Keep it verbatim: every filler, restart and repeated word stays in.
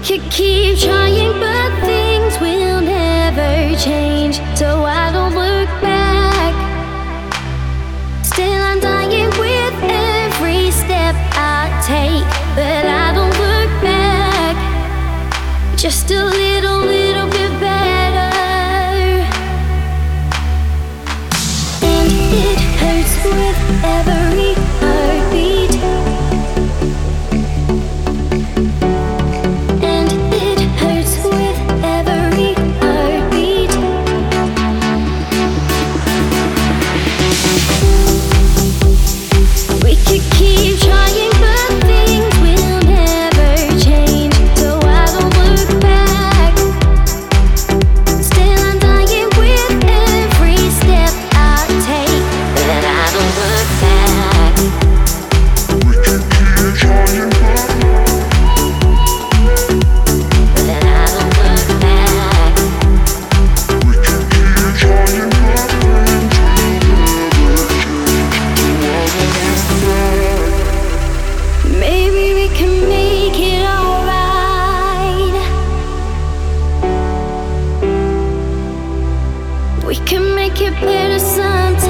could keep trying, but things will never change. So I don't look back. Still I'm dying with every step I take, but I don't look back. Just a little, little bit better. And it hurts with every heartbeat. And it hurts with every heartbeat. We could keep trying, but things will never change. So I don't look back. Still I'm dying with every step I take, but I don't look back. We can keep trying, But I don't look back. we can keep trying, but things will never change. Maybe we can make it alright. We can make it better sometime.